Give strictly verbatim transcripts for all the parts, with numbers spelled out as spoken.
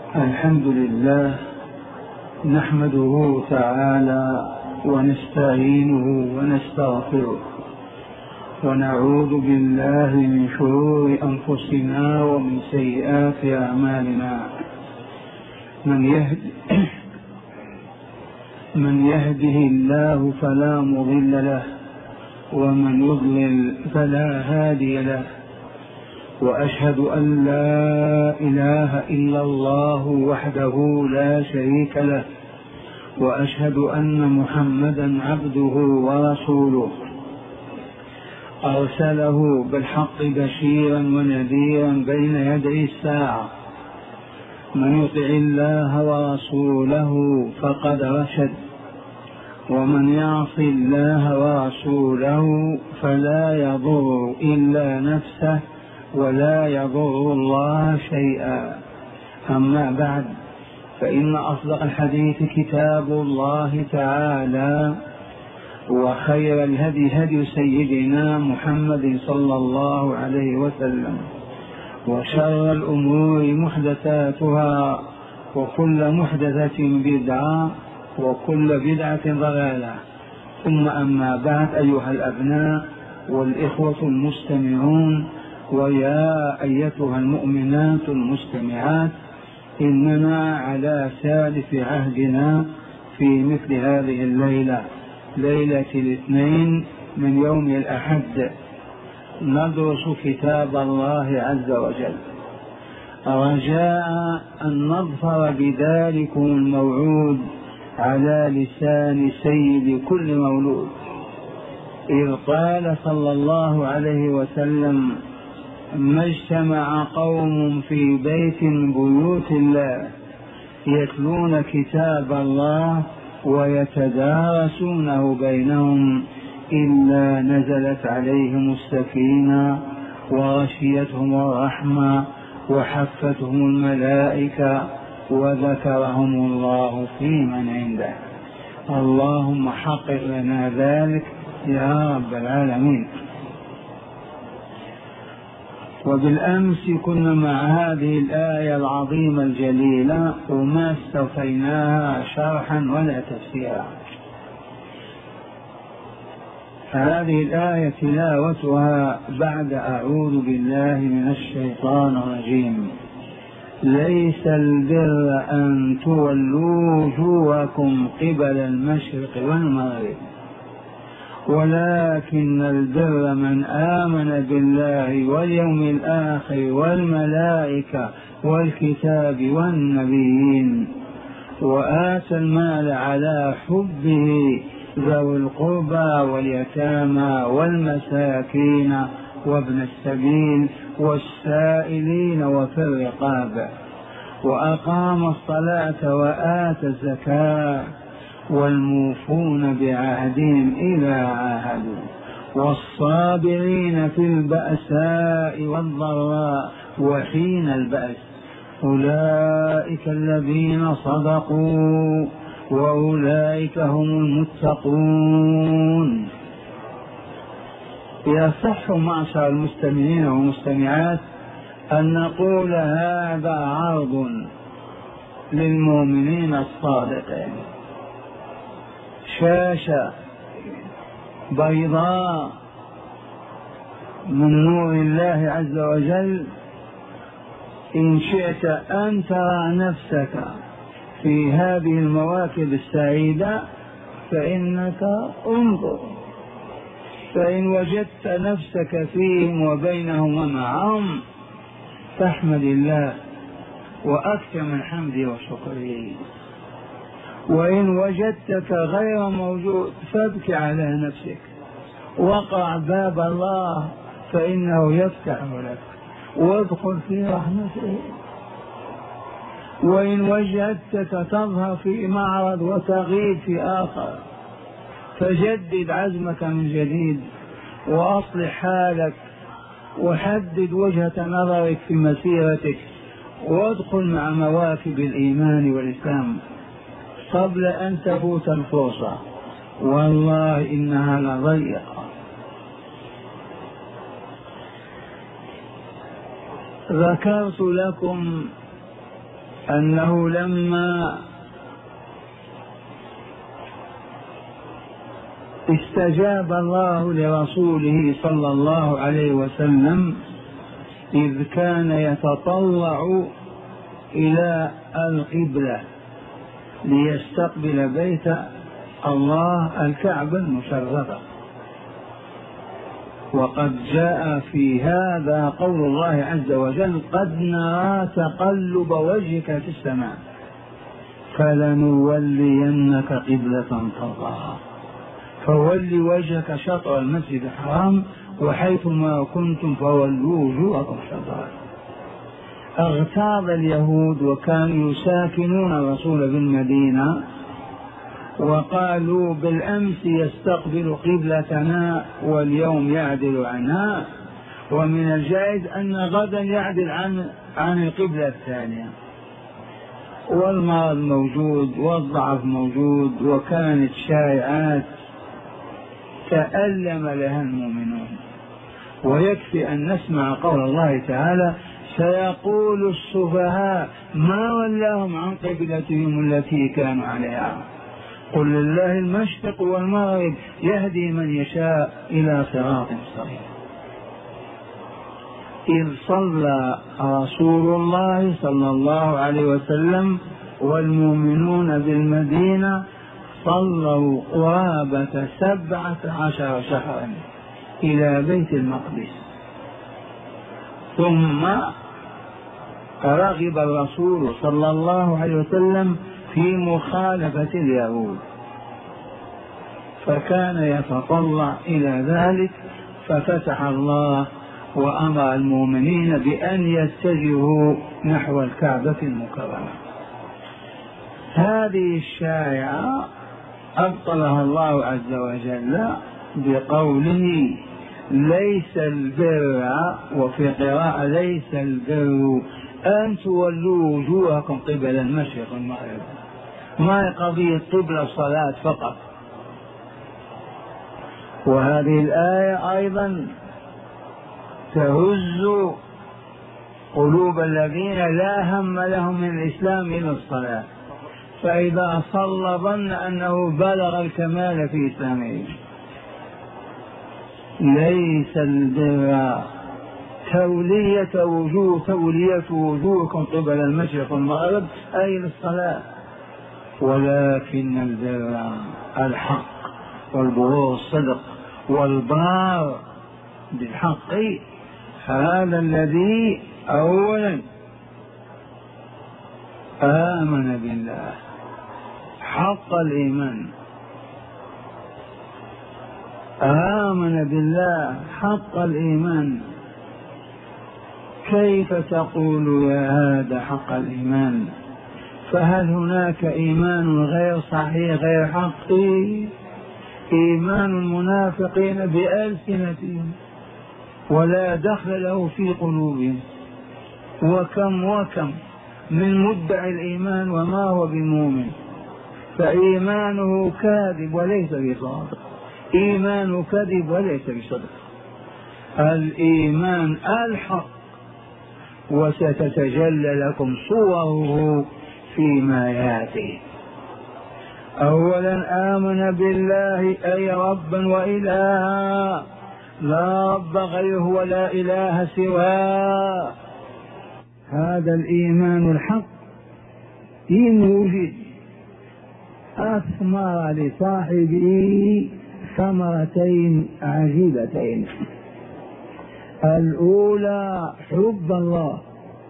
الحمد لله نحمده تعالى ونستعينه ونستغفره ونعوذ بالله من شرور أنفسنا ومن سيئات أعمالنا. من يهد من يهده الله فلا مضل له ومن يضلل فلا هادي له، وأشهد أن لا إله إلا الله وحده لا شريك له، وأشهد أن محمدا عبده ورسوله أرسله بالحق بشيرا ونذيرا بين يدي الساعة. من يطع الله ورسوله فقد رشد، ومن يعص الله ورسوله فلا يضر إلا نفسه ولا يضر الله شيئا. أما بعد، فإن أصدق الحديث كتاب الله تعالى، وخير الهدي هدي سيدنا محمد صلى الله عليه وسلم، وشر الأمور محدثاتها، وكل محدثة بدعة، وكل بدعة ضلالة. ثم أما بعد، أيها الأبناء والإخوة المستمعون، ويا أيتها المؤمنات المستمعات، إننا على سالف عهدنا في مثل هذه الليلة، ليلة الاثنين من يوم الأحد، ندرس كتاب الله عز وجل، رجاء أن نظفر بذلكم الموعود على لسان سيد كل مولود، إذ قال صلى الله عليه وسلم: ما اجتمع قوم في بيت من بيوت الله يتلون كتاب الله ويتدارسونه بينهم إلا نزلت عليهم السكينة وغشيتهم الرحمة وحفتهم الملائكة وذكرهم الله في من عنده. اللهم حقق لنا ذلك يا رب العالمين. وبالأمس كنا مع هذه الآية العظيمة الجليلة، وما استوفيناها شرحا ولا تفسيرا. هذه الآية تلاوتها بعد أعوذ بالله من الشيطان الرجيم: ليس البر أن تولوا وجوهكم قبل المشرق والمغرب، ولكن البر من آمن بالله واليوم الآخر والملائكة والكتاب والنبيين، وآتى المال على حبه ذوي القربى واليتامى والمساكين وابن السبيل والسائلين وفي الرقاب، وأقام الصلاة وآتى الزكاة، والموفون بعهدهم إذا عاهدوا، والصابرين في البأساء والضراء وحين البأس، أولئك الذين صدقوا وأولئك هم المتقون. يصح معشر المستمعين والمستمعات أن نقول هذا عرض للمؤمنين الصادقين، شاشة بيضاء من نور الله عز وجل. إن شئت أن ترى نفسك في هذه المواكب السعيدة فإنك انظر، فإن وجدت نفسك فيهم وبينهم ومعهم فاحمد الله وأكثر من حمده وشكره، وإن وجدتك غير موجود فابكي على نفسك، وقع باب الله فإنه يفتح لك، وادخل في رحمته. وإن وجدتك تظهر في معرض وتغيب في آخر فجدد عزمك من جديد، وأصلح حالك، وحدد وجهة نظرك في مسيرتك، وادخل مع مواكب الإيمان والإسلام قبل أن تفوت الفرصة، والله إنها لضيقة. ذكرت لكم أنه لما استجاب الله لرسوله صلى الله عليه وسلم إذ كان يتطلع إلى القبلة ليستقبل بيت الله الكعبة المشرفة، وقد جاء في هذا قول الله عز وجل: قد نرى تقلب وجهك في السماء فلنولينك قبلة ترضاها، فول وجهك شطر المسجد الحرام وحيثما كنتم فولوا وجوهكم شطره. اغتاظ اليهود وكانوا يساكنون الرسول بالمدينة وقالوا: بالأمس يستقبل قبلتنا واليوم يعدل عنها، ومن الجائز أن غدا يعدل عن عن القبلة الثانية. والمرض موجود والضعف موجود، وكانت شائعات تألم لها المؤمنون. ويكفي أن نسمع قول الله تعالى: سيقول السفهاء ما ولاهم عن قبلتهم التي كانوا عليها قل لله المشرق والمغرب يهدي من يشاء إلى صراط مستقيم. إذ صلى رسول الله صلى الله عليه وسلم والمؤمنون بالمدينة صلوا قرابة سبعة عشر شهرا إلى بيت المقدس، ثم رغب الرسول صلى الله عليه وسلم في مخالفة اليهود، فكان يتطلع إلى ذلك، ففتح الله وأمر المؤمنين بأن يتجهوا نحو الكعبة المكرمة. هذه الشائعة أبطلها الله عز وجل بقوله: ليس البر، وفي قراءة ليس البر أن تولوا وجوهكم قبل المشرق والمغرب، ما قضية قبل الصلاة فقط. وهذه الآية أيضا تهز قلوب الذين لا هم لهم من الإسلام إلى الصلاة، فإذا صلى ظن أنه بلغ الكمال في إسلامه. ليس البر تولية وجوه تولية وجوهكم قبل المشرق والمغرب أي للصلاة، ولكن البر الحق والبرور الصدق والبار بالحق، هذا الذي أولا آمن بالله حق الإيمان، آمن بالله حق الإيمان. كيف تقول يا هذا حق الإيمان؟ فهل هناك إيمان غير صحيح غير حق؟ إيمان المنافقين بألسنتهم ولا دخل له في قلوبهم، وكم وكم من مدعي الإيمان وما هو بمؤمن، فإيمانه كاذب وليس بصادق، إيمان كذب وليس بصدق. الإيمان الحق، وستتجلى لكم صوره فيما يأتي. أولا آمن بالله أي ربا وإلها، لا رب غيره ولا إله سواه. هذا الإيمان الحق إن وجد أثمر لصاحبه ثمرتين عجيبتين: الأولى حب الله،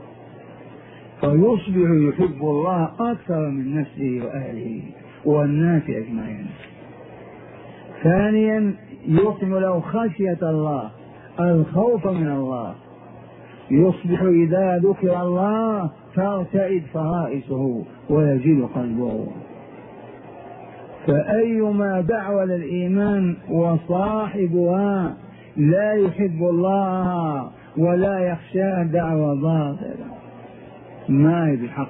فيصبح يحب الله أكثر من نفسه وأهله والناس أجمعين. ثانيا يثمر له خشية الله، الخوف من الله، يصبح إذا ذكر الله ترتعد فرائسه ويجل قلبه. فأيما دعوة للإيمان وصاحبها لا يحب الله ولا يخشى دعوة باطلة ما هي بحق.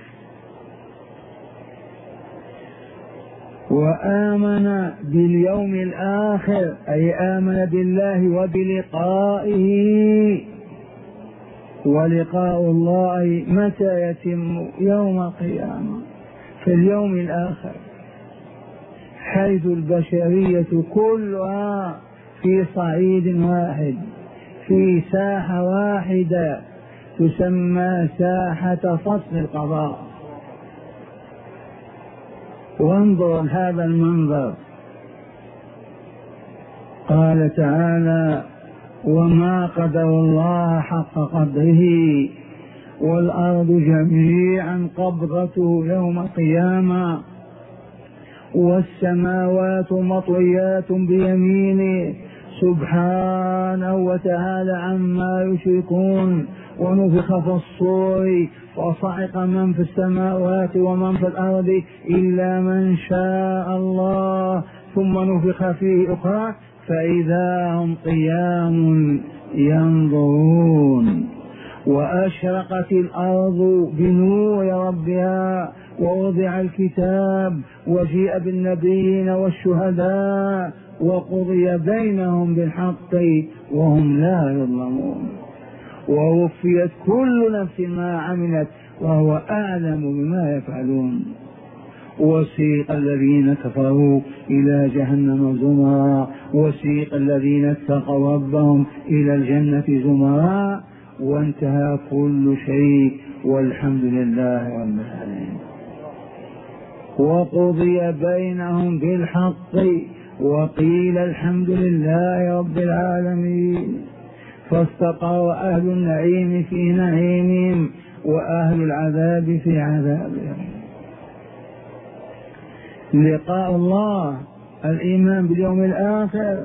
وآمن باليوم الآخر أي آمن بالله وبلقائه ولقاء الله متى يتم؟ يوم القيامة، في اليوم الآخر، حيث البشرية كلها في صعيد واحد، في ساحة واحدة تسمى ساحة فصل القضاء. وانظر هذا المنظر، قال تعالى: وما قدر الله حق قدره والأرض جميعا قبضته يوم القيامة والسماوات مطويات بيمينه سبحانه وتعالى عما يشركون. ونفخ في الصور وصعق من في السماوات ومن في الأرض إلا من شاء الله ثم نفخ فيه أخرى فإذا هم قيام ينظرون. وأشرقت الأرض بنور ربها ووضع الكتاب وجيء بالنبيين والشهداء وقضي بينهم بالحق وهم لا يظلمون. ووفيت كل نفس ما عملت وهو أعلم بما يفعلون. وسيق الذين كفروا إلى جهنم زمرا وسيق الذين اتقوا ربهم إلى الجنة زمرا وانتهى كل شيء والحمد لله رب العالمين. وقضي بينهم بالحق وقيل الحمد لله رب العالمين. فاستقر أهل النعيم في نعيمهم وأهل العذاب في عذابهم. لقاء الله، الإيمان باليوم الآخر،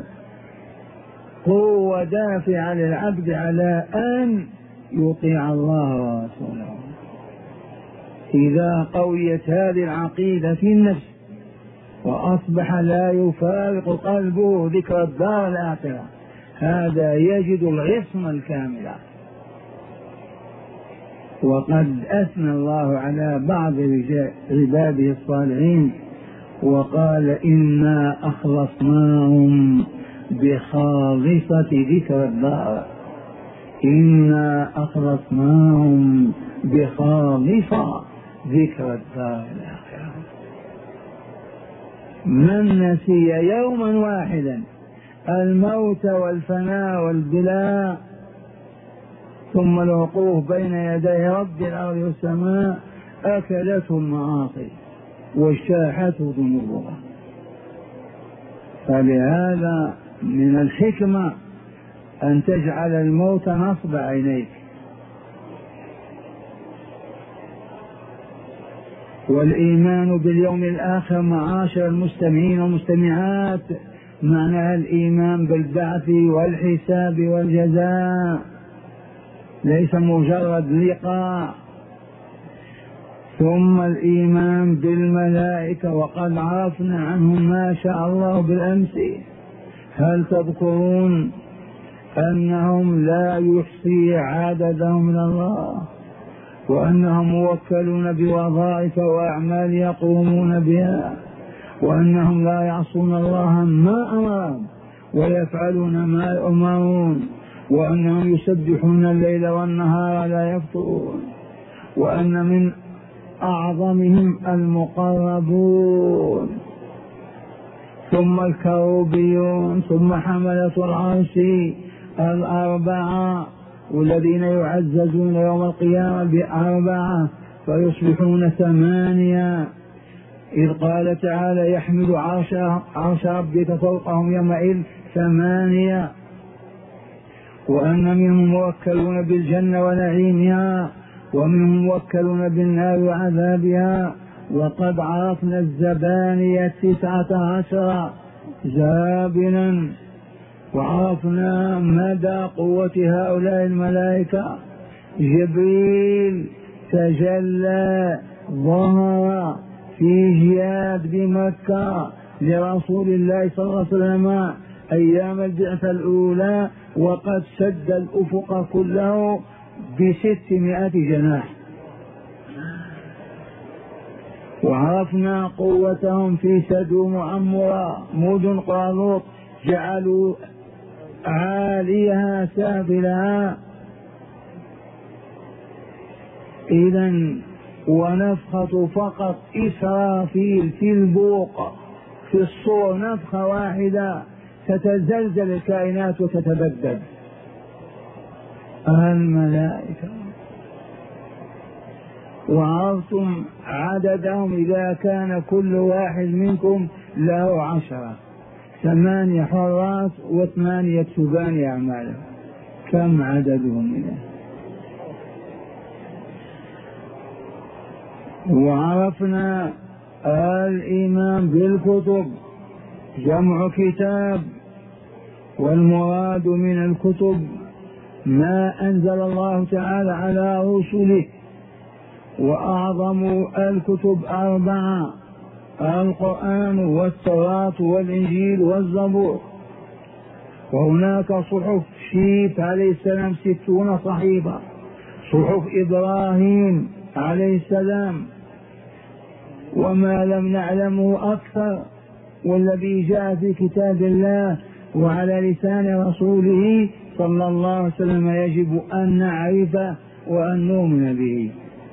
هو دافع للعبد على أن يطيع الله ورسوله. إذا قويت هذه العقيدة في النفس وأصبح لا يفارق قلبه ذكر الدار الآخرة، هذا يجد العصمة الكاملة. وقد أثنى الله على بعض عباده الصالحين وقال: إنا أخلصناهم بخالصة ذكر الدار. إنا أخلصناهم بخالصة ذكر الدار الآخرة. من نسي يوما واحدا الموت والفناء والبلاء ثم الوقوف بين يدي رب الأرض والسماء أكلته المعاصي واجتاحته ذنوبها. فلهذا من الحكمة أن تجعل الموت نصب عينيك. والإيمان باليوم الآخر معاشر المستمعين والمستمعات معناها الإيمان بالبعث والحساب والجزاء، ليس مجرد لقاء. ثم الإيمان بالملائكة، وقد عرفنا عنهم ما شاء الله بالأمس. هل تذكرون أنهم لا يحصي عددهم من الله، وأنهم موكلون بوظائف وأعمال يقومون بها، وأنهم لا يعصون الله ما أمرهم ويفعلون ما يؤمرون، وأنهم يسبحون الليل والنهار لا يفترون، وأن من أعظمهم المقربون، ثم الكروبيون، ثم حملة العرش الأربعة، والذين يعززون يوم القيامة بأربعة فيصبحون ثمانية. إذ قال تعالى: يحمل عرش, عرش ربك فوقهم يومئذ ثمانية. وأن منهم موكلون بالجنة ونعيمها، ومنهم موكلون بالنار وعذابها. وقد عرفنا الزبانية تسعة عشر زابنا، وعرفنا مدى قوة هؤلاء الملائكة. جبريل تجلى ظهر في جياد بمكة لرسول الله صلى الله عليه وسلم أيام البعثة الأولى، وقد سد الأفق كله بستمائة جناح. وعرفنا قوتهم في سدوم وعمرة مدن قالوط، جعلوا عاليها سافلها إذا ونفخة فقط إسرافيل في البوق في الصور نفخة واحدة تتزلزل الكائنات وتتبدد. الملائكة وعرفتم عددهم إذا كان كل واحد منكم له عشرة، ثمانية حراس واثنان يكتبان أعمالهم، كم عددهم إذا؟ وعرفنا الإيمان بالكتب، جمع كتاب، والمراد من الكتب ما أنزل الله تعالى على رسله، وأعظم الكتب أربعة: القرآن والتوراة والإنجيل والزبور. وهناك صحف شيث عليه السلام ستون صحيفة، صحف إبراهيم عليه السلام وما لم نعلمه أكثر، والذي جاء في كتاب الله وعلى لسان رسوله صلى الله عليه وسلم يجب أن نعرفه وأن نؤمن به.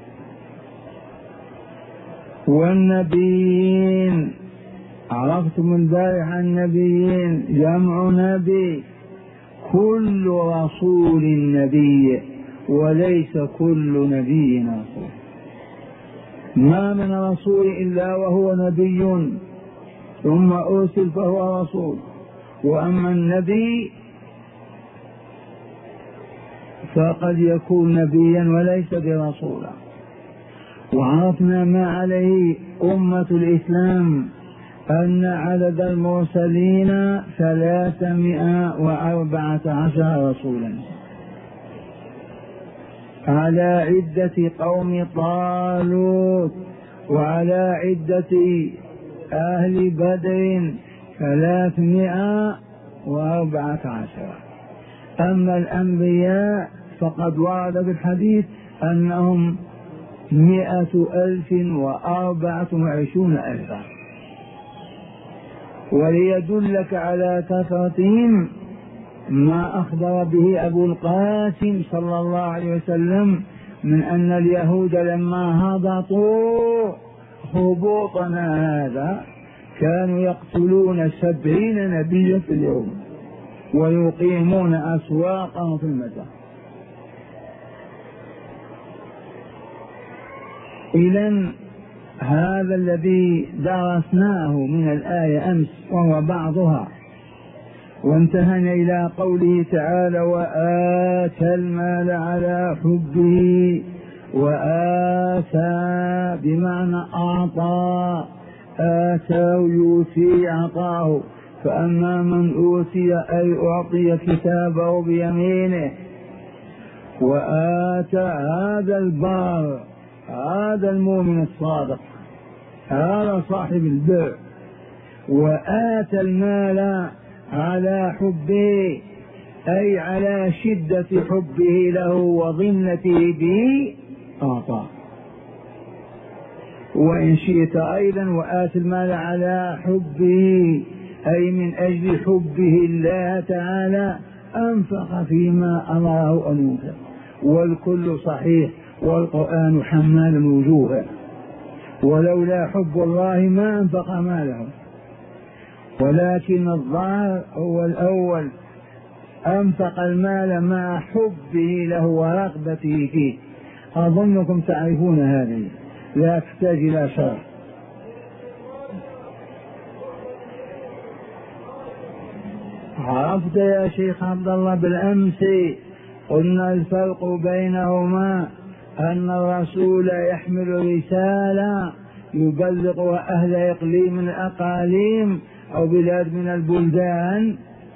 والنبيين عرفتم البارح النبيين جمع نبي، كل رسول نبي وليس كل نبي رسول. ما من رسول إلا وهو نبي ثم أرسل فهو رسول، وأما النبي فقد يكون نبيا وليس برسولا. وعرفنا ما عليه أمة الإسلام أن عدد المرسلين ثلاثمائة وأربعة عشر رسولا على عدة قوم طالوت وعلى عدة أهل بدر ثلاثمائة وأربعة عشر. أما الأنبياء فقد ورد في الحديث أنهم مئة ألف وأربعة وعشرون ألفا. وليدلك على كثرتهم ما أخبر به أبو القاسم صلى الله عليه وسلم من أن اليهود لما هبطوا هبوطنا هذا كانوا يقتلون سبعين نبيا في اليوم ويقيمون أسواقهم في المدى. إذن هذا الذي درسناه من الآية أمس وهو بعضها، وانتهينا إلى قوله تعالى: وآتى المال على حبه. وآتى بمعنى أعطى، آتى يؤتي أعطاه. فأما من أوتي أي أعطي كتابه بيمينه. وآتى هذا البار، هذا المؤمن الصادق، هذا صاحب البر. وآتى المال على حبه أي على شدة حبه له وظنته به أعطاه. وإن شئت أيضا وآتى المال على حبه أي من أجل حبه الله تعالى أنفق فيما أمره أن ينفق، والكل صحيح، والقرآن حمال الوجوه. ولولا حب الله ما أنفق ماله، ولكن الظاهر هو الأول، أنفق المال مع حبه له ورغبته فيه. أظنكم تعرفون هذه، لا تحتاج إلى شرح. عرفت يا شيخ عبد الله بالأمس قلنا الفرق بينهما أن الرسول يحمل رسالة يبلغها أهل إقليم من الأقاليم أو بلاد من البلدان،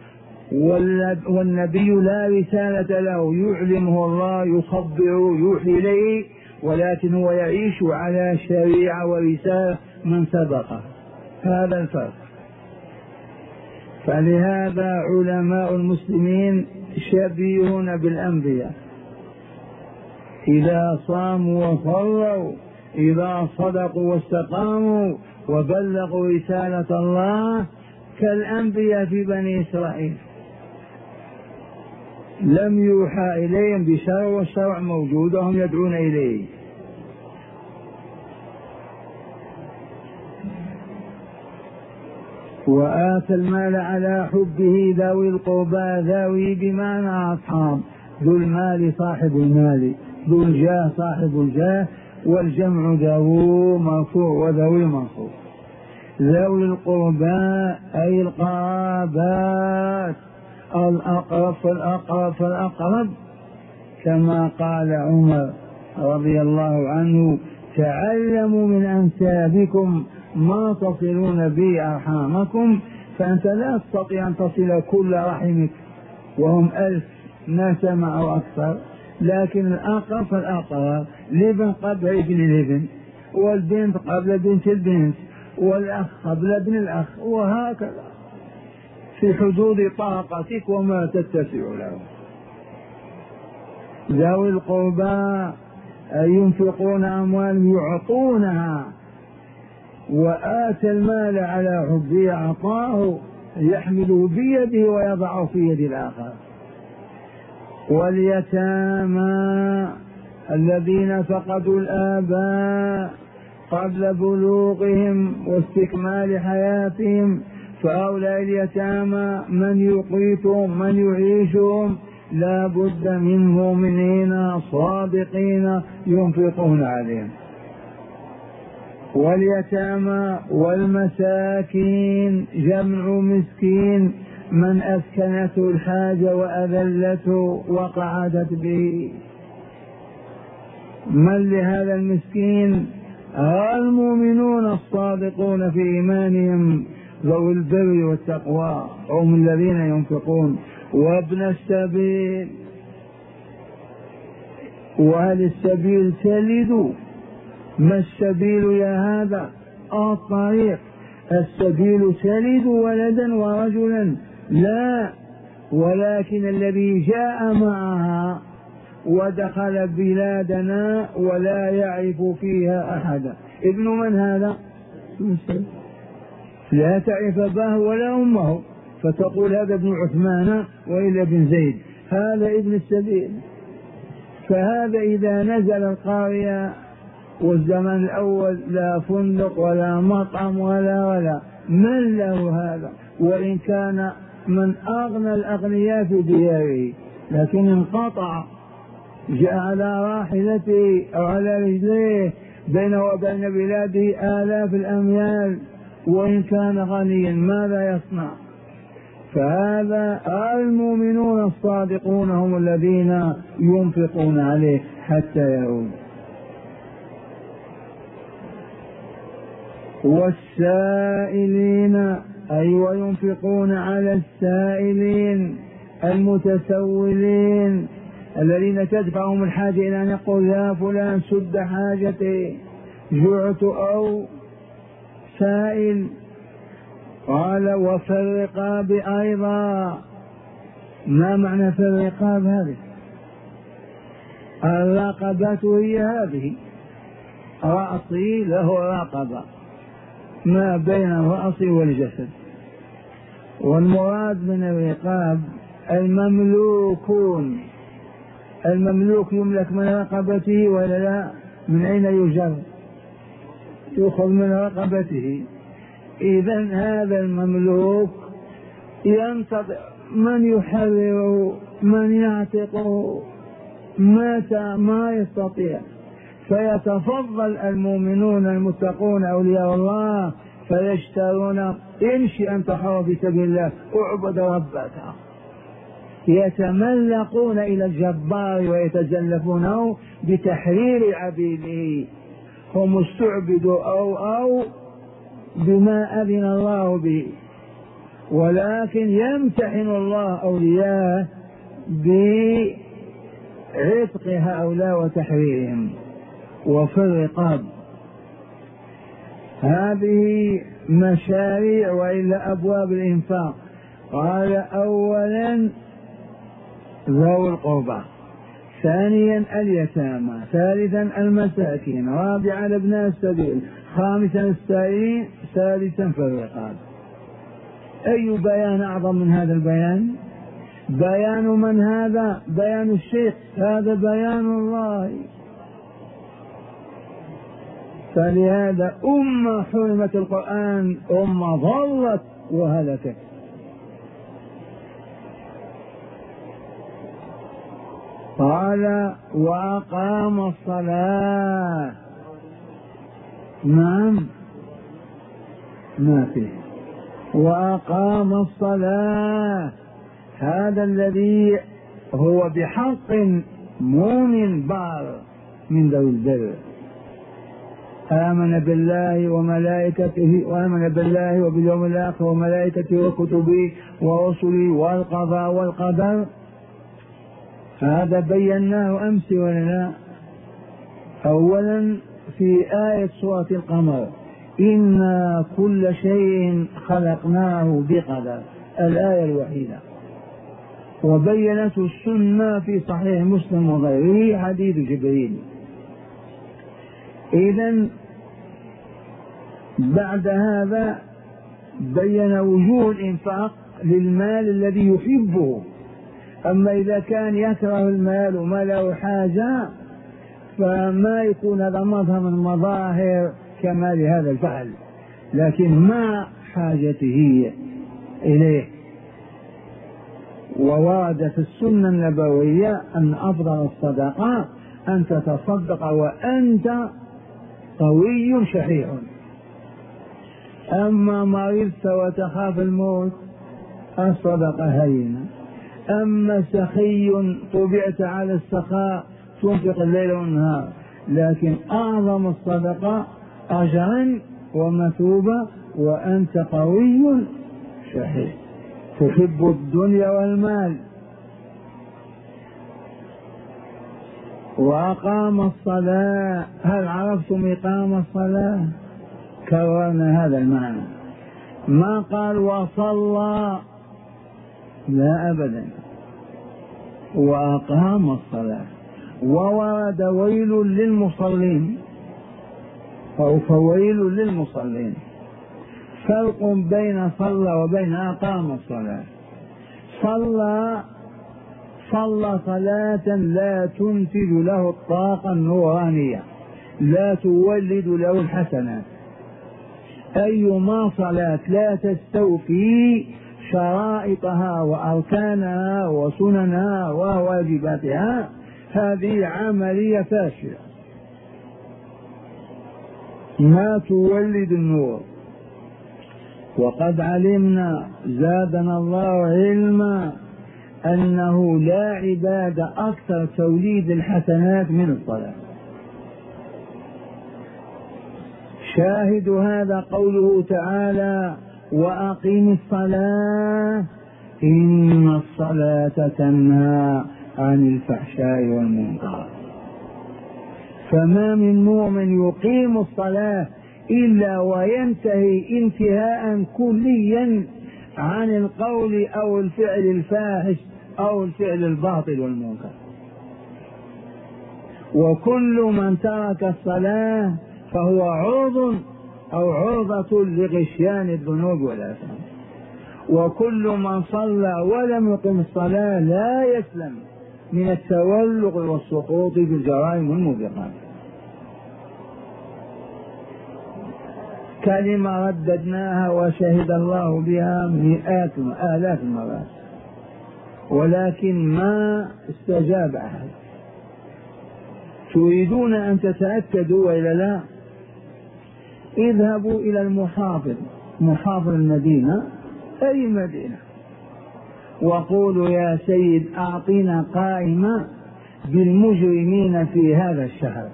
والنبي لا رسالة له، يعلمه الله، يخبره، يوحي إليه، ولكن هو يعيش على شريعة ورسالة من سبقه. هذا الفرق. فلهذا علماء المسلمين شبيهون بالأنبياء، إذا صاموا وصلوا، إذا صدقوا واستقاموا وبلغوا رسالة الله كالأنبياء في بني إسرائيل، لم يوحى إليهم بشرع والشرع موجود وهم يدعون إليه. وآتى المال على حبه ذوي القربى، ذوي بمعنى أصحاب، ذو المال صاحب المال، ذو الجاه صاحب الجاه، والجمع ذو مرفوع وذوي مرفوع. ذوي القربى أي القرابات، الأقرب فالأقرب فالأقرب، كما قال عمر رضي الله عنه: تعلموا من أنسابكم ما تصلون به أرحامكم، فأنت لا تستطيع أن تصل كل رحمك وهم ألف نسمة أو أكثر، لكن الأقرب فالأقرب، الابن قبل ابن الابن، والبنت قبل بنت البنت، والأخ قبل ابن الأخ، وهكذا في حدود طاقتك وما تتسع له. ذوي القربى ينفقون أموالهم يعطونها، وآتى المال على حبه عطاه، يحمله بيده ويضعه في يد الآخر. واليتامى الذين فقدوا الآباء قبل بلوغهم واستكمال حياتهم، فهؤلاء اليتامى من يقيتهم من يعيشهم لا بد من مؤمنين صادقين ينفقون عليهم. واليتامى والمساكين جمع مسكين، من أسكنته الحاجة وأذلته وقعدت به. من لهذا المسكين؟ المؤمنون الصادقون في إيمانهم ذوي البر والتقوى، هم الذين ينفقون. وابن السبيل، وهل السبيل تلد؟ ما السبيل يا هذا؟ الطريق. السبيل تلد ولدا ورجلا؟ لا، ولكن الذي جاء معها ودخل بلادنا ولا يعرف فيها أحدا. ابن من هذا؟ لا تعرف أباه ولا أمه، فتقول هذا ابن عثمان وإلا ابن زيد، هذا ابن السبيل. فهذا إذا نزل القرية والزمن الأول لا فندق ولا مطعم ولا ولا من له هذا، وإن كان من أغنى الأغنياء في دياره، لكن انقطع، جاء على راحلته أو على رجليه بينه وبين بلاده آلاف الأميال، وإن كان غنيا ماذا يصنع؟ فهذا المؤمنون الصادقون هم الذين ينفقون عليه حتى يعود. والسائلين أي وينفقون على السائلين المتسولين الذين تدفعهم الحاجة إلى أن يقول يا فلان سد حاجتي، جعت أو سائل. قال وفي الرقاب أيضا. ما معنى في الرقاب هذه؟ الرقبة هي هذه، رأسي له رقبة ما بين الرأس والجسد، والمراد من الرقاب المملوكون. المملوك يملك من رقبته ولا لا؟ من أين يجر؟ يأخذ من رقبته. إذن هذا المملوك ينتظر من يحرره من يعتقه، متى ما يستطيع. فيتفضل المؤمنون المتقون أولياء الله فيشترون، امشي أنت حر في سبيل الله اعبد ربك. يتملقون إلى الجبار ويتزلفونه بتحرير عبيده. هم استعبدوا أو أو بما أذن الله به، ولكن يمتحن الله أولياءه بعتق هؤلاء وتحريرهم. وفي الرقاب هذه مشاريع وإلا أبواب الإنفاق. قال أولا ذوي القربى، ثانيا اليتامى، ثالثا المساكين، رابعا ابناء السبيل، خامسا السائلين، سادسا في الرقاب. أي بيان أعظم من هذا البيان؟ بيان من هذا؟ بيان الشيخ، هذا بيان الله. فلهذا أمة حرمت القرآن، أمة ظلت وهلكت. قال وأقام الصلاة. نعم ما فيه. وأقام الصلاة هذا الذي هو بحق مؤمن بار من ذوي البر، آمن بالله وملائكته وآمن بالله وباليوم الآخر وملائكته وكتبه ورسله والقضاء والقدر. هذا بيناه أمس ولا لا؟ أولا في آية سورة القمر إنا كل شيء خلقناه بقدر، الآية الوحيدة، وبينته السنة في صحيح مسلم وغيره حديث جبريل. إذن بعد هذا بين وجوه الإنفاق للمال الذي يحبه. أما إذا كان يكره المال وما له حاجة فما يكون هذا مظهر من مظاهر كمال هذا الفعل، لكن ما حاجته إليه. وورد في السنة النبوية أن أفضل الصدقة أن تتصدق وأنت قوي شحيح. أما مرضت وتخاف الموت الصدقة هينة. أما سخي طبعت على السخاء تنفق الليل والنهار، لكن أعظم الصدقة أجرا ومثوبة وأنت قوي شحيح تحب الدنيا والمال. وأقام الصلاة، هل عرفتم إقام الصلاة؟ كررنا هذا المعنى، ما قال وصلى، لا أبدا، وأقام الصلاة. وورد ويل للمصلين أو فويل للمصلين، فرق بين صلى وبين أقام الصلاة. صلى صلى صلاة لا تنتج له الطاقة النورانية، لا تولد له الحسنات. أيما صلاة لا تستوفي شرائطها وأركانها وسننها وواجباتها هذه عملية فاشلة، ما تولد النور. وقد علمنا زادنا الله علما أنه لا عبادة أكثر توليد الحسنات من الصلاة. شاهد هذا قوله تعالى وأقم الصلاة إن الصلاة تنهى عن الفحشاء والمنكر. فما من مؤمن يقيم الصلاة إلا وينتهي انتهاء كليا عن القول أو الفعل الفاحش أو الفعل الباطل والمنكر. وكل من ترك الصلاة فهو عرض أو عرضة لغشيان الذنوب والآثام. وكل من صلى ولم يقم الصلاة لا يسلم من التولغ والسقوط بالجرائم والموبقات. كلمة رددناها وشهد الله بها مئات وآلاف المرات، ولكن ما استجاب أحد. تريدون أن تتأكدوا وإلا لا؟ اذهبوا إلى المحافظ، محافظ المدينة، أي مدينة، وقولوا يا سيد أعطينا قائمة بالمجرمين في هذا الشهر،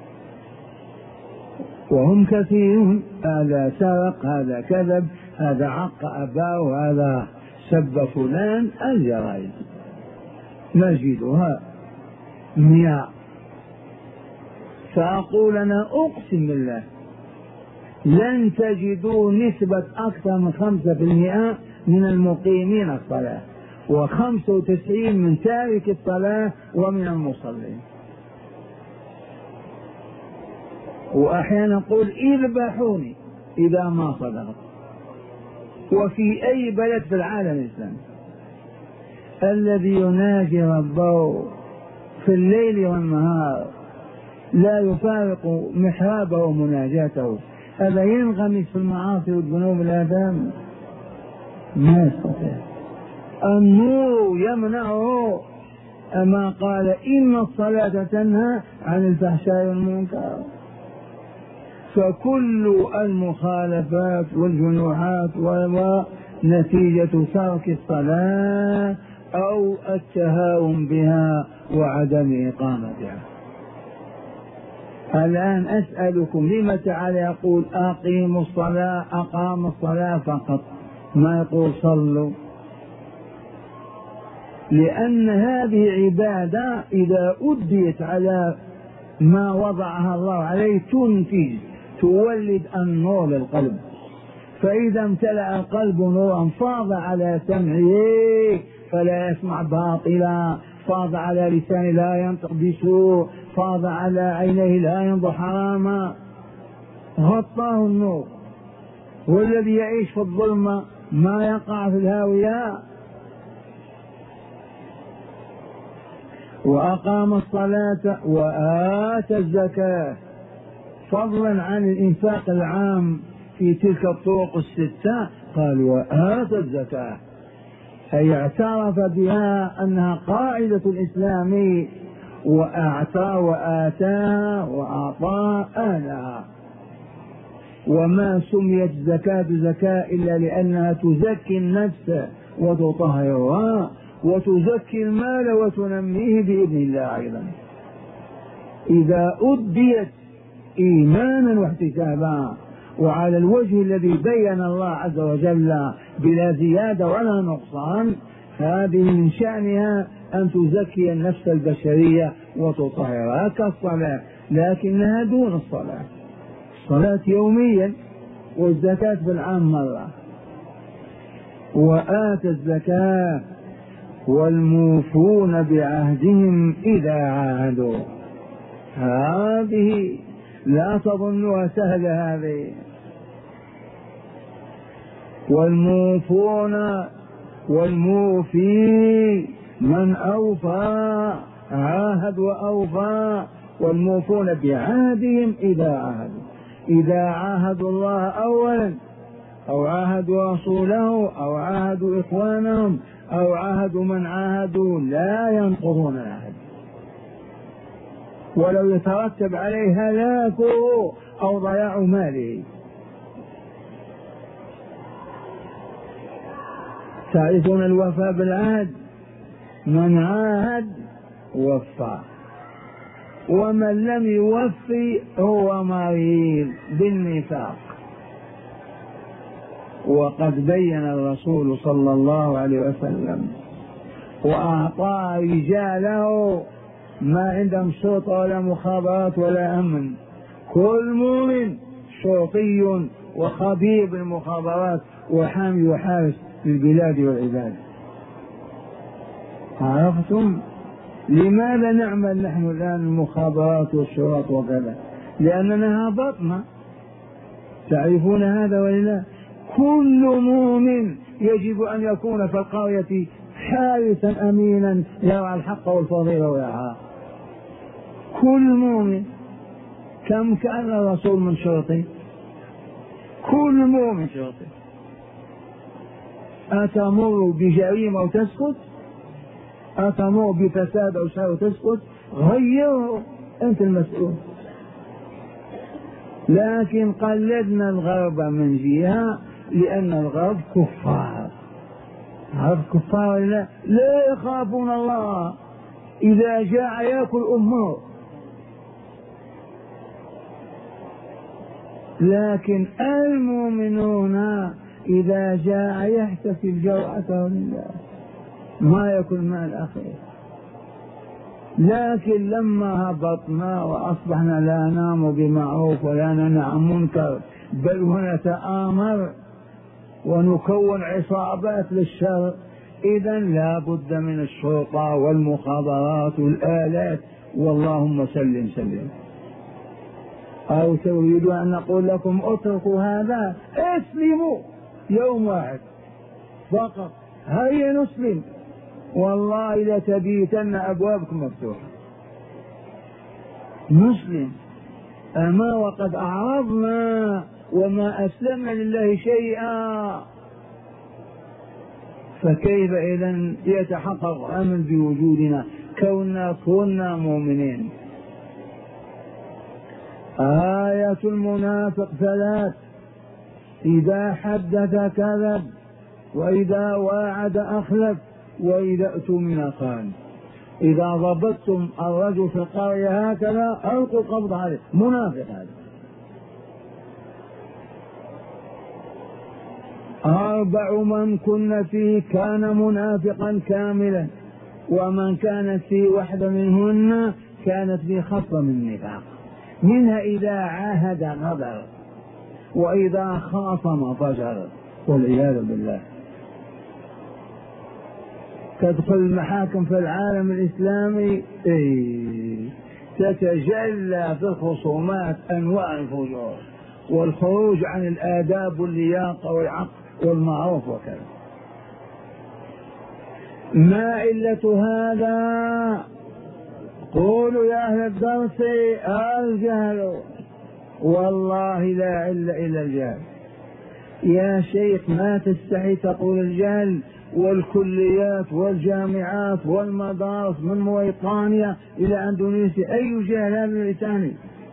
وهم كثيرون، هذا سرق، هذا كذب، هذا عق أباه، هذا سب فلان، الجرائم نجدها مئة. فأقول أنا أقسم بالله لن تجدوا نسبة أكثر من خمسة في المئة من المقيمين الصلاة، وخمسة وتسعين من تارك الصلاة ومن المصلين. وأحيانا نقول اذبحوني إذا ما صدقت. وفي أي بلد في العالم الإسلامي الذي يناجي ربه في الليل والنهار لا يفارق محرابه ومناجاته هذا ينغمس في المعاصي والذنوب والآثام؟ ما يستطيع. النور يمنعه، أما قال إن الصلاة تنهى عن الفحشاء والمنكر. فكل المخالفات والجنوحات ونتيجة ترك الصلاة أو التهاون بها وعدم إقامتها. الآن أسألكم لم تعالى يقول أقيموا الصلاة، أقام الصلاة فقط، ما يقول صلوا؟ لأن هذه عبادة إذا أديت على ما وضعها الله عليه تنتج تولد النور للقلب، فإذا امتلأ القلب نورا فاض على سمعه فلا يسمع باطلا، فاض على لسانه لا ينطق بسوء، فاض على عينيه لا ينظر حراما، غطاه النور. والذي يعيش في الظلمة ما يقع في الهاوية. وأقام الصلاة وآتى الزكاة، فضلا عن الإنفاق العام في تلك الطرق الستة، قال وآتى الزكاة، أي اعترف بها أنها قاعدة الإسلام، وأعطى وآتى وأعطى أهلها. وما سميت زكاة زكاة إلا لأنها تزكي النفس وتطهرها وتزكي المال وتنميه بإذن الله أيضا إذا أديت إيمانا واحتسابا وعلى الوجه الذي بين الله عز وجل بلا زيادة ولا نقصان. هذه من شأنها أن تزكي النفس البشرية وتطهرها كالصلاة، لكنها دون الصلاة. الصلاة يوميا والزكاة في العام مرة. وآتى الزكاة والموفون بعهدهم إذا عاهدوا. هذه لا تظنها سهلة، هذه. والموفون والموفي من أوفى عاهد وأوفى، والموفون بعهدهم إذا عاهدوا. إذا عاهدوا الله أولا أو عاهدوا رسوله أو عاهدوا إخوانهم أو عاهدوا من عاهدوا لا ينقضون العهد، ولو يترتب عليه هلاكه أو ضياع ماله. تعرفون الوفاء بالعهد؟ من عاهد وفى، ومن لم يوفي هو مريض بالنفاق. وقد بين الرسول صلى الله عليه وسلم وأعطى رجاله ما عندهم شرطة ولا مخابرات ولا أمن، كل مؤمن شرطي وخبير بالمخابرات وحامي وحارس للبلاد والعباد. عرفتم لماذا نعمل نحن الآن المخابرات والشرط وكذا؟ لأننا هبطنا. تعرفون هذا ولا؟ كل مؤمن يجب أن يكون في القرية حارسا أمينا يرعى الحق والفضيلة ويرعاه. كل مؤمن. كم كان الرسول من شرطي؟ كل مؤمن شرطي. أتمر بجريمة وتسكت؟ أتمر بفساد أو شر وتسكت؟ غيره، أنت المسؤول. لكن قلدنا الغرب من جهة لأن الغرب كفار. عرف كفار لا, لا يخافون الله، إذا جاع يأكل أمه. لكن المؤمنون إذا جاع يحتسب جوعته لله، ما يأكل مال أخيه. لكن لما هبطنا وأصبحنا لا ننام بمعروف ولا ننهى عن منكر، بل ونتآمر ونكون عصابات للشر، إذا لا بد من الشرطة والمخابرات والآلات، واللهم سلم سلم. أو تريدوا أن نقول لكم اتركوا هذا، اسلموا يوم واحد فقط، هيا نسلم، والله لتبيتن أبوابكم مفتوحة. مسلم. أما وقد أعرضنا وما أسلمنا لله شيئا، فكيف إذن يتحقق أمل بوجودنا كوننا كنا مؤمنين؟ آية المنافق ثلاث: إذا حدث كذب، وإذا واعد أخلف، وإذا اؤتمن خان. إذا ضبطتم الرجل في القرية هكذا ألقوا القبض عليه، منافق هذا. أربع من كن فيه كان منافقا كاملا، ومن كانت فيه واحدة منهن كانت فيه خصلة من النفاق، منها إذا عاهد غدر، وإذا خاصم فجر، والعياذ بالله. تدخل المحاكم في العالم الإسلامي إيه تتجلى في الخصومات أنواع الفجور والخروج عن الآداب واللياقة والعقل والمعروف وكذا. ما علة هذا؟ قولوا يا أهل الدرس: الجهل. والله لا علة إلا الجهل. يا شيخ ما تستحي تقول الجهل، والكليات والجامعات والمدارس من موريطانيا إلى أندونيسيا، أي جهل هذا اللساني؟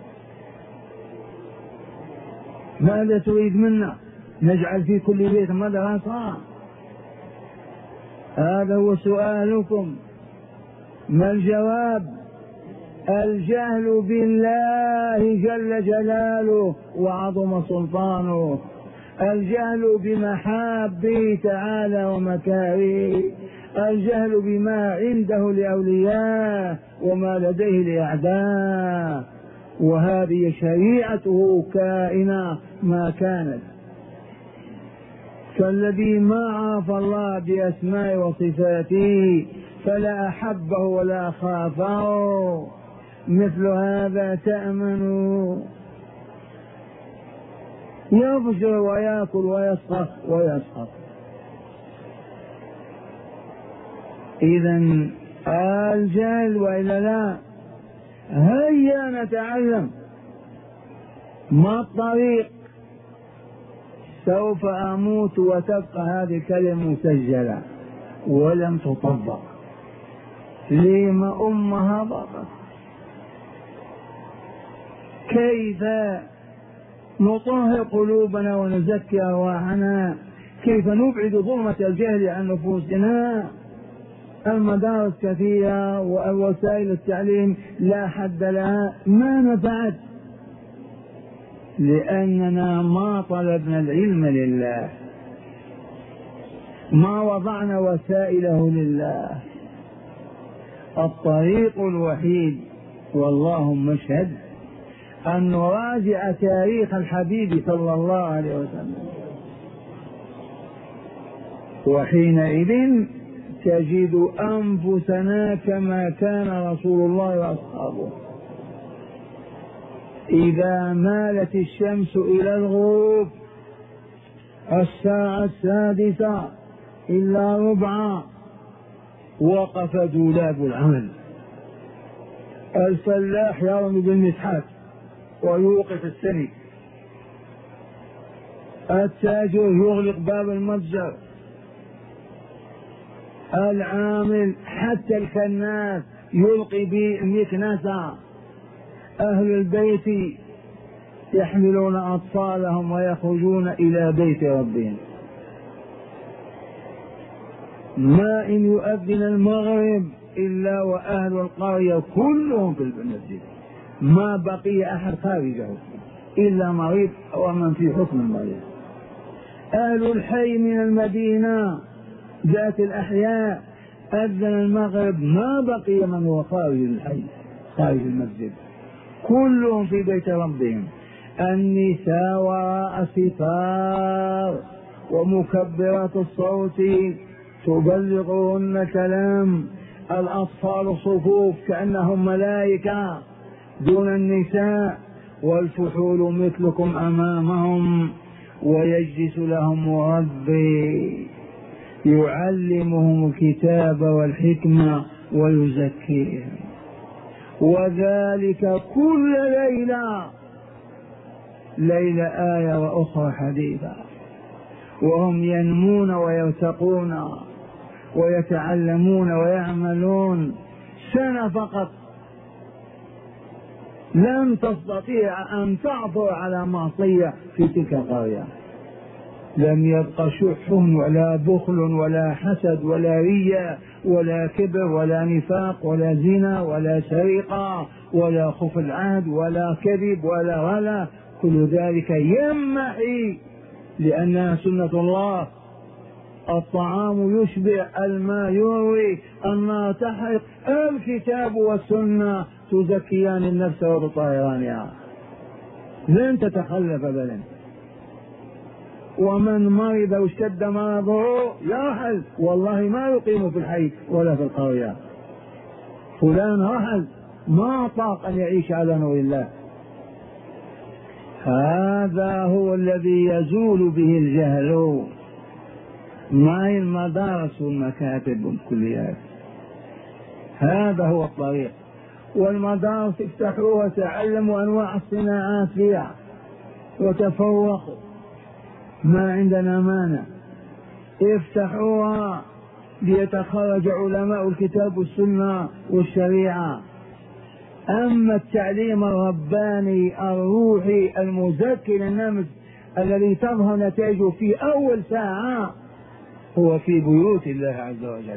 ماذا تريد منا؟ نجعل في كل بيت مدرسة؟ هذا هو سؤالكم. ما الجواب؟ الجهل بالله جل جلاله وعظم سلطانه، الجهل بمحابه تعالى ومكارهه، الجهل بما عنده لأولياء وما لديه لأعداء، وهذه شريعته كائنة ما كانت. فالذي ما عرف الله بأسماء وصفاته فلا أحبه ولا خافه، مثل هذا تأمنوا يفجر ويأكل ويسخط ويسخط. إذن الجهل وإلا لا؟ هيا نتعلم. ما الطريق؟ سوف أموت وتبقى هذه الكلمة مسجلة ولم تطبق. لما أمها بقت. كيف نطهر قلوبنا ونزكي أرواحنا؟ كيف نبعد ظلمة الجهل عن نفوسنا؟ المدارس كثيرة ووسائل التعليم لا حد لها، ما نفعت، لأننا ما طلبنا العلم لله، ما وضعنا وسائله لله. الطريق الوحيد واللهم اشهد أن نراجع تاريخ الحبيب صلى الله عليه وسلم، وحينئذ تجد أنفسنا كما كان رسول الله وأصحابه. إذا مالت الشمس إلى الغروب الساعة السادسة إلا ربعا وقف دولاب العمل، الفلاح يرمي بالمسحات ويوقف السني، التاجر يغلق باب المتجر، العامل حتى الكناس يلقي بالمكنسة، أهل البيت يحملون أطفالهم ويخرجون إلى بيت ربهم. ما إن يؤذن المغرب إلا وأهل القرية كلهم في المسجد، ما بقي أحد خارجه إلا مريض ومن في حكم المريض. أهل الحي من المدينة ذات الأحياء أذن المغرب ما بقي من هو خارج الحي خارج المسجد، كلهم في بيت ربهم. النساء وراء ستار ومكبرات الصوت تبلغهن كلام، الأطفال صفوف كأنهم ملائكة دون النساء، والفحول مثلكم أمامهم، ويجلس لهم مربي يعلمهم الكتاب والحكمة ويزكيهم، وذلك كل ليلة، ليلة آية وأخرى حديثة، وهم ينمون ويرتقون ويتعلمون ويعملون سنة فقط لن تستطيع أن تعثر على معصية في تلك القرية. لم يبق شح ولا بخل ولا حسد ولا رياء ولا كبر ولا نفاق ولا زنا ولا سرقة ولا خف العهد ولا كذب ولا ولا كل ذلك ينمحي لأنها سنة الله. الطعام يشبع، الماء يروي، النار تحرق، الكتاب والسنة تزكيان النفس وتطهرانها، لن تتخلف أبدا. ومن مرض واشتد مرضه يرحل، والله ما يقيم في الحي ولا في القرية. فلان رحل ما طاق أن يعيش على نور الله. هذا هو الذي يزول به الجهل، ما هي المدارس والمكاتب والكليات. هذا هو الطريق. والمدارس افتحوها تعلموا أنواع الصناعات فيها وتفوقوا، ما عندنا مانع. افتحوها ليتخرج علماء الكتاب والسنة والشريعة. أما التعليم الرباني الروحي المزكي للنفس الذي تظهر نتائجه في أول ساعة هو في بيوت الله عز وجل.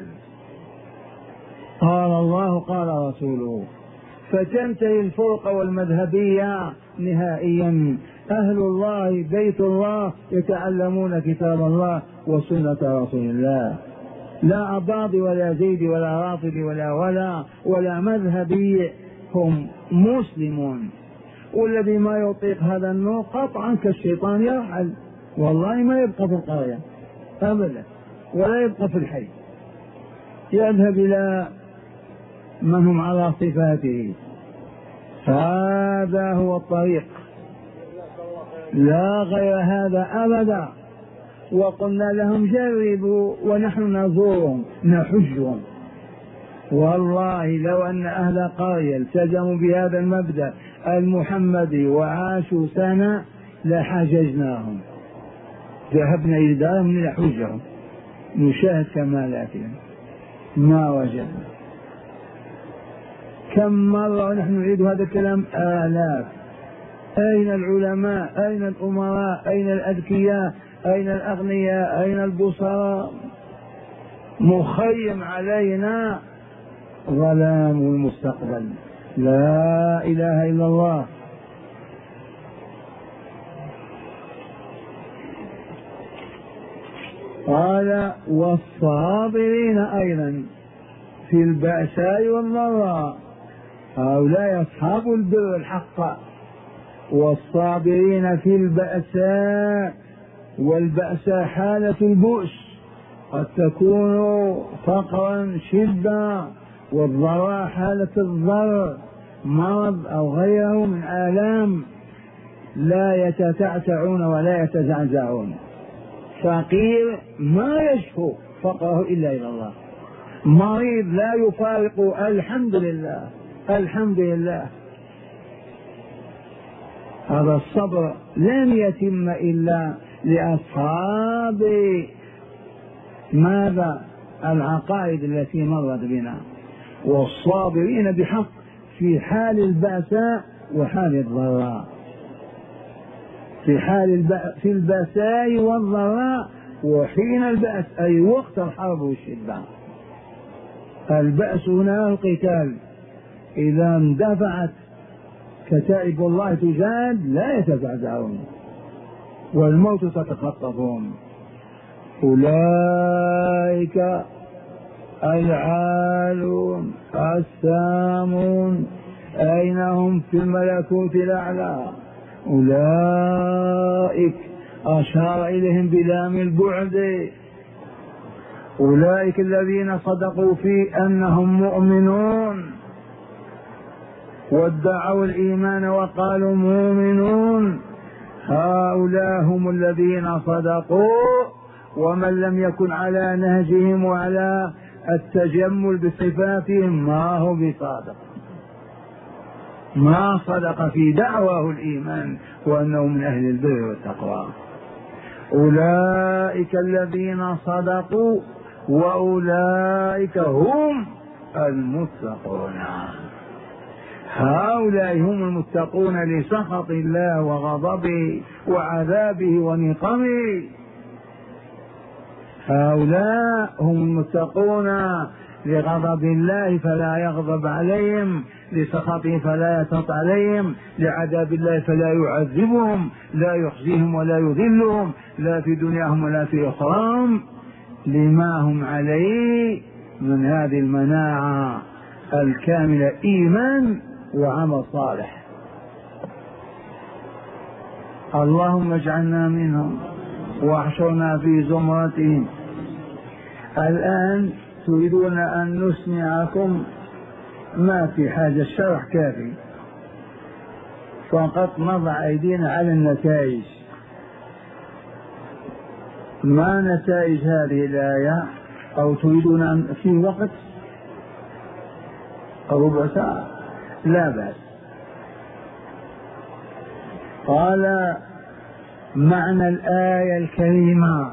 قال الله قال رسوله، فتنتهي الفرقة والمذهبية نهائيا. أهل الله بيت الله يتعلمون كتاب الله وسنة رسول الله، لا أباضي ولا زيد ولا رافضي ولا ولا ولا مذهبي، هم مسلمون. والذي ما يطيق هذا النور قطعا كالشيطان يرحل، والله ما يبقى في القرية أبدا ولا يبقى في الحي، يذهب إلى من هم على صفاته. هذا هو الطريق، لا غير هذا أبدا. وقلنا لهم جربوا ونحن نزورهم نحجهم. والله لو أن أهل قرية التزموا بهذا المبدأ المحمدي وعاشوا سنة لحججناهم، ذهبنا إلى دارهم لنحجهم نشاهد كمالاتهم ما وجدنا. كم مرة ونحن نعيد هذا الكلام آلاف. أين العلماء؟ أين الأمراء؟ أين الأذكياء؟ أين الأغنياء؟ أين البصراء؟ مخيم علينا ظلام المستقبل. لا إله إلا الله. قال والصابرين أيضا في البأساء والضراء، هؤلاء أصحاب البر الحق. والصابرين في البأساء، والبأساء حالة البؤس قد تكون فقرا شدة، والضراء حالة الضر مرض أو غيره من آلام، لا يتتعتعون ولا يتزعزعون. فقير ما يشكو فقره إلا إلى الله، مريض لا يفارق الحمد لله الحمد لله. هذا الصبر لن يتم إلا لأصحاب ماذا؟ العقائد التي مرت بنا، والصابرين بحق في حال البأساء وحال الضراء. في حال الب... في البأساء والضراء وحين البأس أي وقت الحرب والشدة. البأس هنا القتال، إذا اندفعت كتائب الله تجاد لا يتزعزعون والموت تتخطفهم. أولئك العالون السامون أين هم؟ في الملكوت الأعلى. أولئك أشار إليهم بلام البعد، أولئك الذين صدقوا في أنهم مؤمنون وادعوا الإيمان وقالوا مؤمنون، هؤلاء هم الذين صدقوا. ومن لم يكن على نهجهم وعلى التجمل بصفاتهم ما هو بصادق، ما صدق في دعواه الإيمان وأنه من أهل البر والتقوى. أولئك الذين صدقوا وأولئك هم المتقون. هؤلاء هم المتقون لسخط الله وغضبه وعذابه ونقمه. هؤلاء هم المتقون لغضب الله فلا يغضب عليهم، لسخطه فلا يسخط عليهم، لعذاب الله فلا يعذبهم، لا يخزيهم ولا يذلهم، لا في دنياهم ولا في أخراهم، لما هم عليه من هذه المناعة الكاملة، إيمان وعمل صالح. اللهم اجعلنا منهم واحشرنا في زمرتهم. الآن تريدون أن نسمعكم، ما في حاجة، الشرح كافي، فقط نضع أيدينا على النتائج. ما نتائج هذه الآية؟ أو تريدون أن في وقت ربع ساعة؟ لا بأس. قال معنى الآية الكريمة،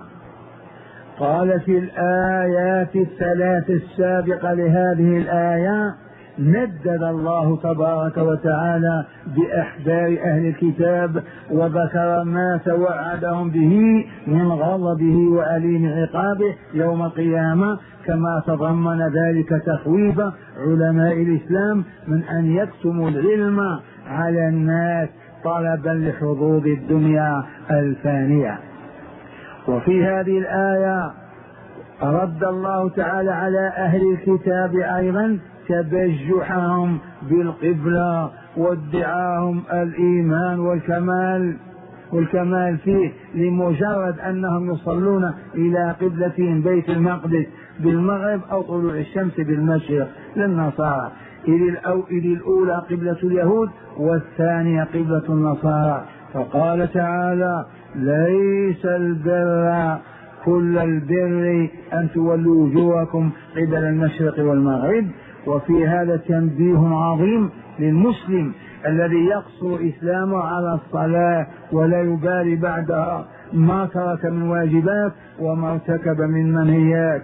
قال في الآيات الثلاث السابقة لهذه الآية ندد الله تبارك وتعالى بأحبار أهل الكتاب وذكر ما توعدهم به من غضبه وأليم عقابه يوم القيامة، كما تضمن ذلك تخويف علماء الإسلام من أن يكتموا العلم على الناس طلبا لحظوظ الدنيا الفانية. وفي هذه الآية رد الله تعالى على أهل الكتاب أيضا تبجحهم بالقبلة وادعاهم الإيمان والكمال والكمال فيه، لمجرد أنهم يصلون إلى قبلتهم بيت المقدس بالمغرب أو طلوع الشمس بالمشرق للنصارى، إذ الأولى قبلة اليهود والثانية قبلة النصارى. فقال تعالى ليس البر كل البر أن تولوا وجوهكم قبل المشرق والمغرب. وفي هذا تنبيه عظيم للمسلم الذي يقصر إسلامه على الصلاة ولا يبالي بعدها ما ترك من واجبات وما ارتكب من منهيات.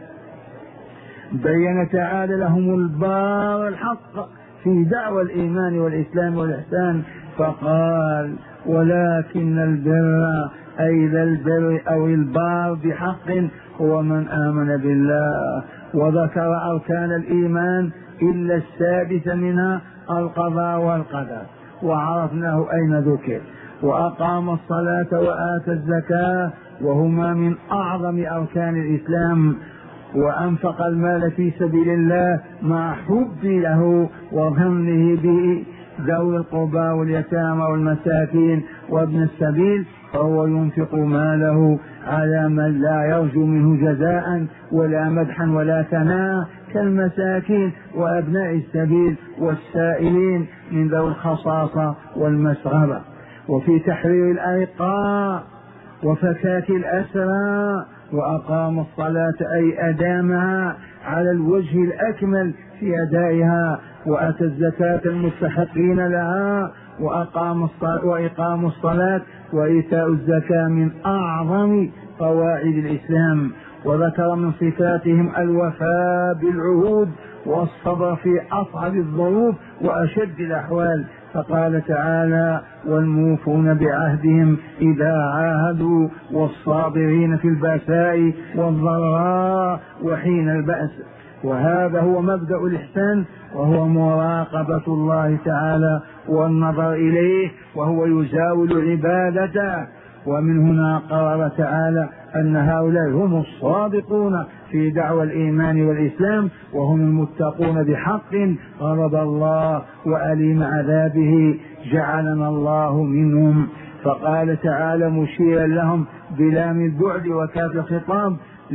بين تعالى لهم البار الحق في دعوى الإيمان والإسلام والإحسان، فقال ولكن البر أي ذا البر أو البار بحق هو من آمن بالله. وذكر أركان الإيمان إلا السادس منها القضاء والقدر، وعرفناه أين ذكر. وأقام الصلاة وآتى الزكاة وهما من أعظم أركان الإسلام. وأنفق المال في سبيل الله مع حب له وظنه به ذوي القربى واليتامى والمساكين وابن السبيل، فهو ينفق ماله على من لا يرجو منه جزاء ولا مدحا ولا ثناء كالمساكين وأبناء السبيل والسائلين من ذوي الخصاصة والمسغبة. وفي تحرير الأرقاء وفكاك الأسرى. وأقام الصلاة أي أدامها على الوجه الأكمل في أدائها، وأتى الزكاة المستحقين لها. وأقام الصلاة وإقام الصلاة وإيتاء الزكاة من أعظم قواعد الإسلام. وذكر من صفاتهم الوفاء بالعهود والصبر في أصعب الظروف وأشد الأحوال، فقال تعالى والموفون بعهدهم إذا عاهدوا والصابرين في البأساء والضراء وحين البأس. وهذا هو مبدأ الإحسان، وهو مراقبة الله تعالى والنظر إليه، وهو يزاول عبادته. ومن هنا قرر تعالى أن هؤلاء هم الصادقون في دعوى الإيمان والإسلام، وهم المتقون بحق غضب الله وأليم عذابه، جعلنا الله منهم. فقال تعالى مشيرا لهم بلام البعد وكاف الخطاب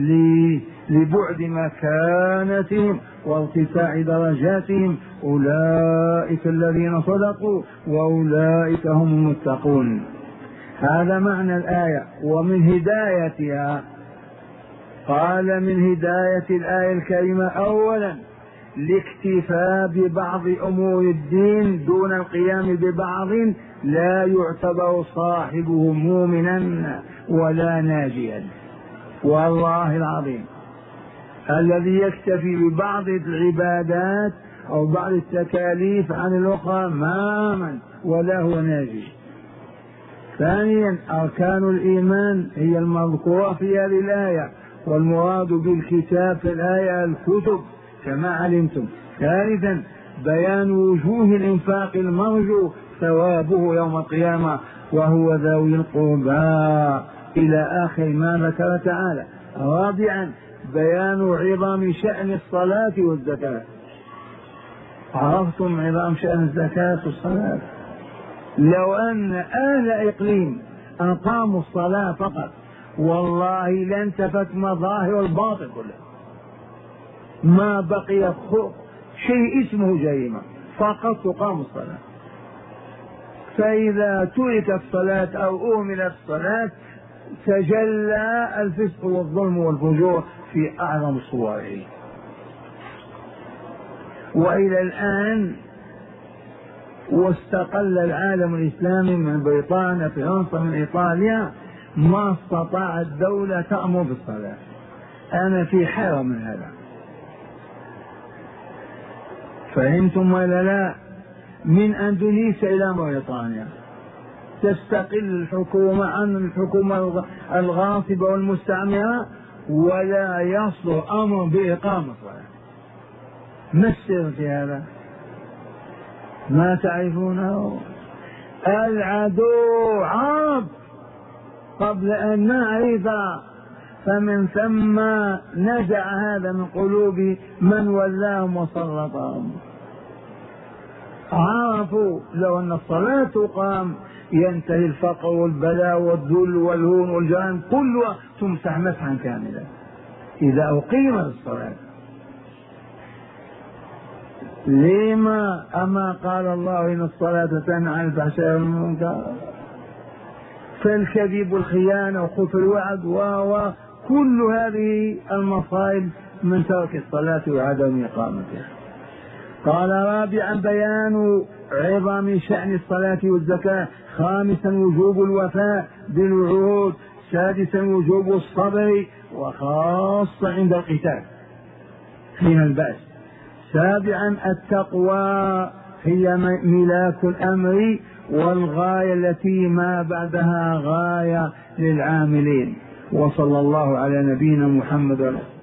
لبعد مكانتهم وارتفاع درجاتهم، أولئك الذين صدقوا وأولئك هم المتقون. هذا معنى الآية. ومن هدايتها قال من هداية الآية الكريمة أولا الاكتفاء ببعض أمور الدين دون القيام ببعض لا يعتبر صاحبه مؤمنا ولا ناجيا. والله العظيم الذي يكتفي ببعض العبادات أو بعض التكاليف عن الأخرى ما آمن ولا هو ناجي. ثانيا أركان الإيمان هي المذكورة في هذه الآية، والمراد بالكتاب في الآية الكتب كما علمتم. ثالثا بيان وجوه الإنفاق المرجو ثوابه يوم القيامة وهو ذوي القربى إلى آخر ما ذكر تعالى. رابعا بيان عظم شأن الصلاة والزكاة. عرفتم عظام شأن الزكاة والصلاة؟ لو أن أهل إقليم أقاموا الصلاة فقط والله لانتفت مظاهر الباطل كله، ما بقي شيء اسمه جريمة، فقط تقام الصلاة. فإذا تركت الصلاة أو أهملت الصلاة تجلى الفسق والظلم والفجور في أعظم صوره. وإلى الآن واستقل العالم الإسلامي من بريطانيا فرنسا من إيطاليا ما استطاعت دولة تأمر بالصلاة. أنا في حيرة من هذا، فهمتم ولا لا؟ من أندونيسيا إلى بريطانيا تستقل الحكومة عن الحكومة الغاصبة والمستعمرة ولا يصدر أمر بإقامة الصلاة. ما السر في هذا؟ ما تعرفونه؟ العدو عرب قبل أن نعرف، فمن ثم نزع هذا من قلوب من ولاهم وسلطهم. عرفوا لو أن الصلاة تقام ينتهي الفقر والبلاء والذل والهون والجرائم كلها تمسح مسحا كاملا إذا أقيمت الصلاة. لما أما قال الله إن الصلاة تنهى عن الفحشاء والمنكر؟ فالكذب والخيانة وخلف الوعد وكل هذه المصائب من ترك الصلاة وعدم إقامتها. قال رابعا بيان عظم شأن الصلاة والزكاة. خامسا وجوب الوفاء بالوعود. سادسا وجوب الصبر وخاصة عند القتال حين البأس. سابعا التقوى هي ملاك الأمر والغاية التي ما بعدها غاية للعاملين. وصلى الله على نبينا محمد.